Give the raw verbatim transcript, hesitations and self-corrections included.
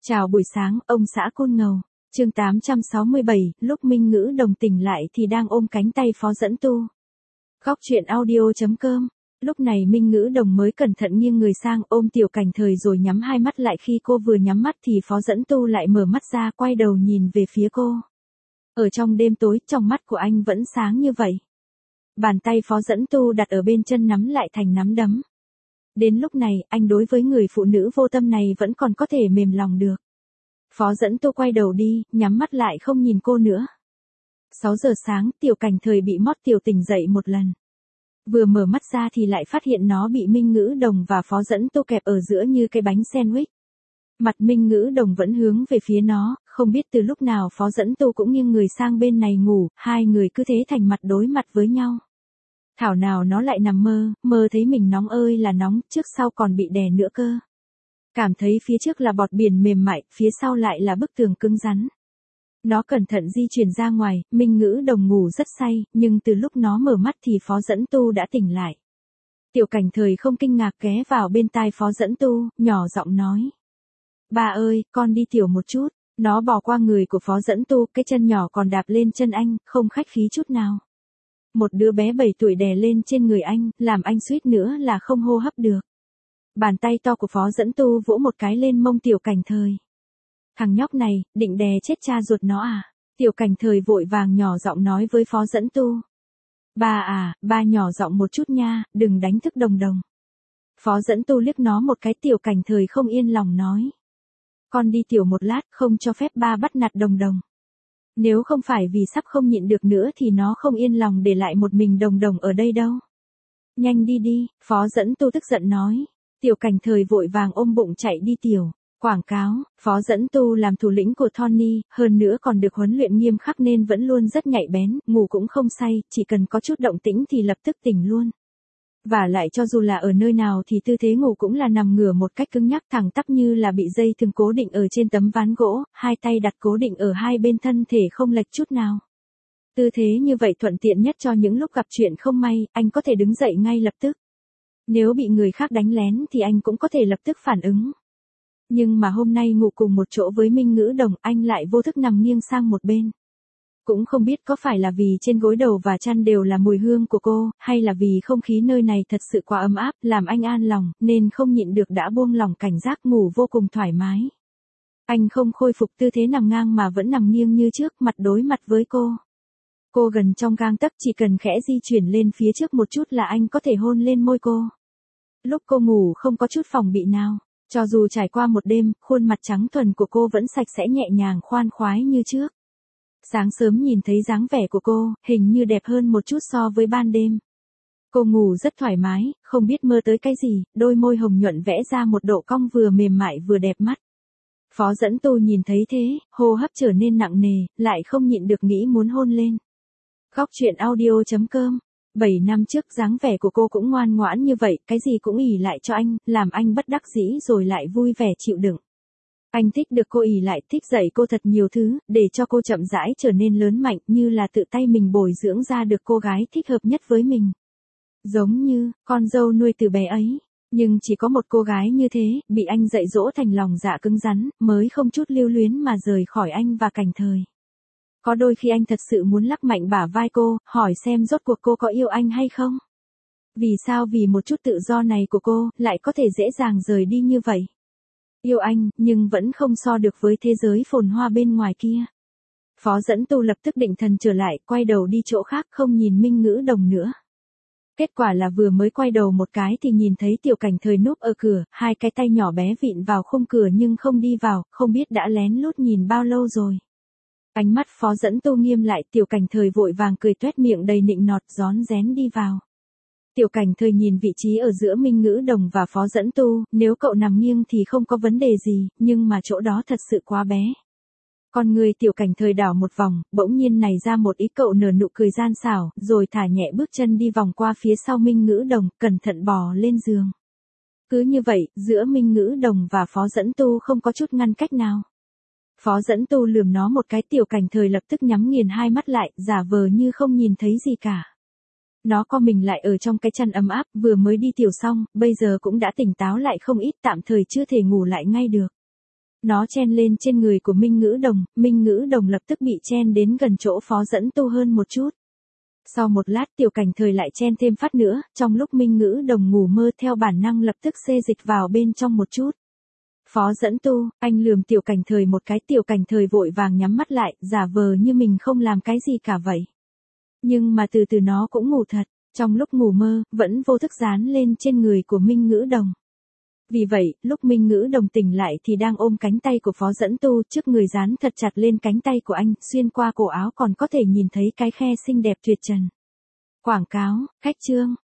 Chào buổi sáng, ông xã Côn Ngầu. Chương tám trăm sáu mươi bảy, lúc Minh Ngữ Đồng tỉnh lại thì đang ôm cánh tay Phó Dẫn Tu. Góc truyện audio.com. Lúc này Minh Ngữ Đồng mới cẩn thận nghiêng người sang ôm Tiểu Cảnh Thời rồi nhắm hai mắt lại, khi cô vừa nhắm mắt thì Phó Dẫn Tu lại mở mắt ra, quay đầu nhìn về phía cô. Ở trong đêm tối, trong mắt của anh vẫn sáng như vậy. Bàn tay Phó Dẫn Tu đặt ở bên chân nắm lại thành nắm đấm. Đến lúc này, anh đối với người phụ nữ vô tâm này vẫn còn có thể mềm lòng được. Phó Dẫn Tu quay đầu đi, nhắm mắt lại không nhìn cô nữa. sáu giờ sáng, Tiểu Cảnh Thời bị mót tiểu tỉnh dậy một lần. Vừa mở mắt ra thì lại phát hiện nó bị Minh Ngữ Đồng và Phó Dẫn Tu kẹp ở giữa như cái bánh sandwich. Mặt Minh Ngữ Đồng vẫn hướng về phía nó, không biết từ lúc nào Phó Dẫn Tu cũng nghiêng người sang bên này ngủ, hai người cứ thế thành mặt đối mặt với nhau. Thảo nào nó lại nằm mơ, mơ thấy mình nóng ơi là nóng, trước sau còn bị đè nữa cơ. Cảm thấy phía trước là bọt biển mềm mại, phía sau lại là bức tường cứng rắn. Nó cẩn thận di chuyển ra ngoài, Minh Ngữ Đồng ngủ rất say, nhưng từ lúc nó mở mắt thì Phó Dẫn Tu đã tỉnh lại. Tiểu Cảnh Thời không kinh ngạc ghé vào bên tai Phó Dẫn Tu, nhỏ giọng nói. Ba ơi, con đi tiểu một chút. Nó bò qua người của Phó Dẫn Tu, cái chân nhỏ còn đạp lên chân anh, không khách khí chút nào. Một đứa bé bảy tuổi đè lên trên người anh, làm anh suýt nữa là không hô hấp được. Bàn tay to của Phó Dẫn Tu vỗ một cái lên mông Tiểu Cảnh Thời. Thằng nhóc này, định đè chết cha ruột nó à? Tiểu Cảnh Thời vội vàng nhỏ giọng nói với Phó Dẫn Tu. Ba à, ba nhỏ giọng một chút nha, đừng đánh thức Đồng Đồng. Phó Dẫn Tu liếc nó một cái. Tiểu Cảnh Thời không yên lòng nói. Con đi tiểu một lát, không cho phép ba bắt nạt Đồng Đồng. Nếu không phải vì sắp không nhịn được nữa thì nó không yên lòng để lại một mình Đồng Đồng ở đây đâu. Nhanh đi đi, Phó Dẫn Tu tức giận nói. Tiểu Cảnh Thời vội vàng ôm bụng chạy đi tiểu. Quảng cáo, Phó Dẫn Tu làm thủ lĩnh của Tony, hơn nữa còn được huấn luyện nghiêm khắc nên vẫn luôn rất nhạy bén, ngủ cũng không say, chỉ cần có chút động tĩnh thì lập tức tỉnh luôn. Và lại cho dù là ở nơi nào thì tư thế ngủ cũng là nằm ngửa một cách cứng nhắc thẳng tắp như là bị dây thừng cố định ở trên tấm ván gỗ, hai tay đặt cố định ở hai bên thân thể không lệch chút nào. Tư thế như vậy thuận tiện nhất cho những lúc gặp chuyện không may, anh có thể đứng dậy ngay lập tức. Nếu bị người khác đánh lén thì anh cũng có thể lập tức phản ứng. Nhưng mà hôm nay ngủ cùng một chỗ với Minh Ngữ Đồng, anh lại vô thức nằm nghiêng sang một bên. Cũng không biết có phải là vì trên gối đầu và chăn đều là mùi hương của cô, hay là vì không khí nơi này thật sự quá ấm áp, làm anh an lòng, nên không nhịn được đã buông lỏng cảnh giác, ngủ vô cùng thoải mái. Anh không khôi phục tư thế nằm ngang mà vẫn nằm nghiêng như trước, mặt đối mặt với cô. Cô gần trong gang tấc, chỉ cần khẽ di chuyển lên phía trước một chút là anh có thể hôn lên môi cô. Lúc cô ngủ không có chút phòng bị nào. Cho dù trải qua một đêm, khuôn mặt trắng thuần của cô vẫn sạch sẽ nhẹ nhàng khoan khoái như trước. Sáng sớm nhìn thấy dáng vẻ của cô, hình như đẹp hơn một chút so với ban đêm. Cô ngủ rất thoải mái, không biết mơ tới cái gì, đôi môi hồng nhuận vẽ ra một độ cong vừa mềm mại vừa đẹp mắt. Phó Dẫn Tu nhìn thấy thế, hô hấp trở nên nặng nề, lại không nhịn được nghĩ muốn hôn lên. Góc truyện audio.com. Bảy năm trước dáng vẻ của cô cũng ngoan ngoãn như vậy, cái gì cũng ỷ lại cho anh, làm anh bất đắc dĩ rồi lại vui vẻ chịu đựng. Anh thích được cô ỷ lại, thích dạy cô thật nhiều thứ, để cho cô chậm rãi trở nên lớn mạnh, như là tự tay mình bồi dưỡng ra được cô gái thích hợp nhất với mình. Giống như, con dâu nuôi từ bé ấy. Nhưng chỉ có một cô gái như thế, bị anh dạy dỗ thành lòng dạ cứng rắn, mới không chút lưu luyến mà rời khỏi anh và Cảnh Thời. Có đôi khi anh thật sự muốn lắc mạnh bả vai cô, hỏi xem rốt cuộc cô có yêu anh hay không? Vì sao vì một chút tự do này của cô, lại có thể dễ dàng rời đi như vậy? Yêu anh, nhưng vẫn không so được với thế giới phồn hoa bên ngoài kia. Phó Dẫn Tu lập tức định thần trở lại, quay đầu đi chỗ khác, không nhìn Minh Ngữ Đồng nữa. Kết quả là vừa mới quay đầu một cái thì nhìn thấy Tiểu Cảnh Thời núp ở cửa, hai cái tay nhỏ bé vịn vào khung cửa nhưng không đi vào, không biết đã lén lút nhìn bao lâu rồi. Ánh mắt Phó Dẫn Tu nghiêm lại, Tiểu Cảnh Thời vội vàng cười toét miệng đầy nịnh nọt, rón rén đi vào. Tiểu Cảnh Thời nhìn vị trí ở giữa Minh Ngữ Đồng và Phó Dẫn Tu, nếu cậu nằm nghiêng thì không có vấn đề gì, nhưng mà chỗ đó thật sự quá bé. Con người Tiểu Cảnh Thời đảo một vòng, bỗng nhiên nảy ra một ý, cậu nở nụ cười gian xảo, rồi thả nhẹ bước chân đi vòng qua phía sau Minh Ngữ Đồng, cẩn thận bò lên giường. Cứ như vậy, giữa Minh Ngữ Đồng và Phó Dẫn Tu không có chút ngăn cách nào. Phó Dẫn Tu lườm nó một cái. Tiểu Cảnh Thời lập tức nhắm nghiền hai mắt lại, giả vờ như không nhìn thấy gì cả. Nó co mình lại ở trong cái chăn ấm áp, vừa mới đi tiểu xong, bây giờ cũng đã tỉnh táo lại không ít, tạm thời chưa thể ngủ lại ngay được. Nó chen lên trên người của Minh Ngữ Đồng, Minh Ngữ Đồng lập tức bị chen đến gần chỗ Phó Dẫn Tu hơn một chút. Sau một lát Tiểu Cảnh Thời lại chen thêm phát nữa, trong lúc Minh Ngữ Đồng ngủ mơ theo bản năng lập tức xê dịch vào bên trong một chút. Phó Dẫn Tu, anh lườm Tiểu Cảnh Thời một cái, Tiểu Cảnh Thời vội vàng nhắm mắt lại, giả vờ như mình không làm cái gì cả vậy. Nhưng mà từ từ nó cũng ngủ thật, trong lúc ngủ mơ, vẫn vô thức dán lên trên người của Minh Ngữ Đồng. Vì vậy, lúc Minh Ngữ Đồng tỉnh lại thì đang ôm cánh tay của Phó Dẫn Tu, trước người dán thật chặt lên cánh tay của anh, xuyên qua cổ áo còn có thể nhìn thấy cái khe xinh đẹp tuyệt trần. Quảng cáo, khách trương.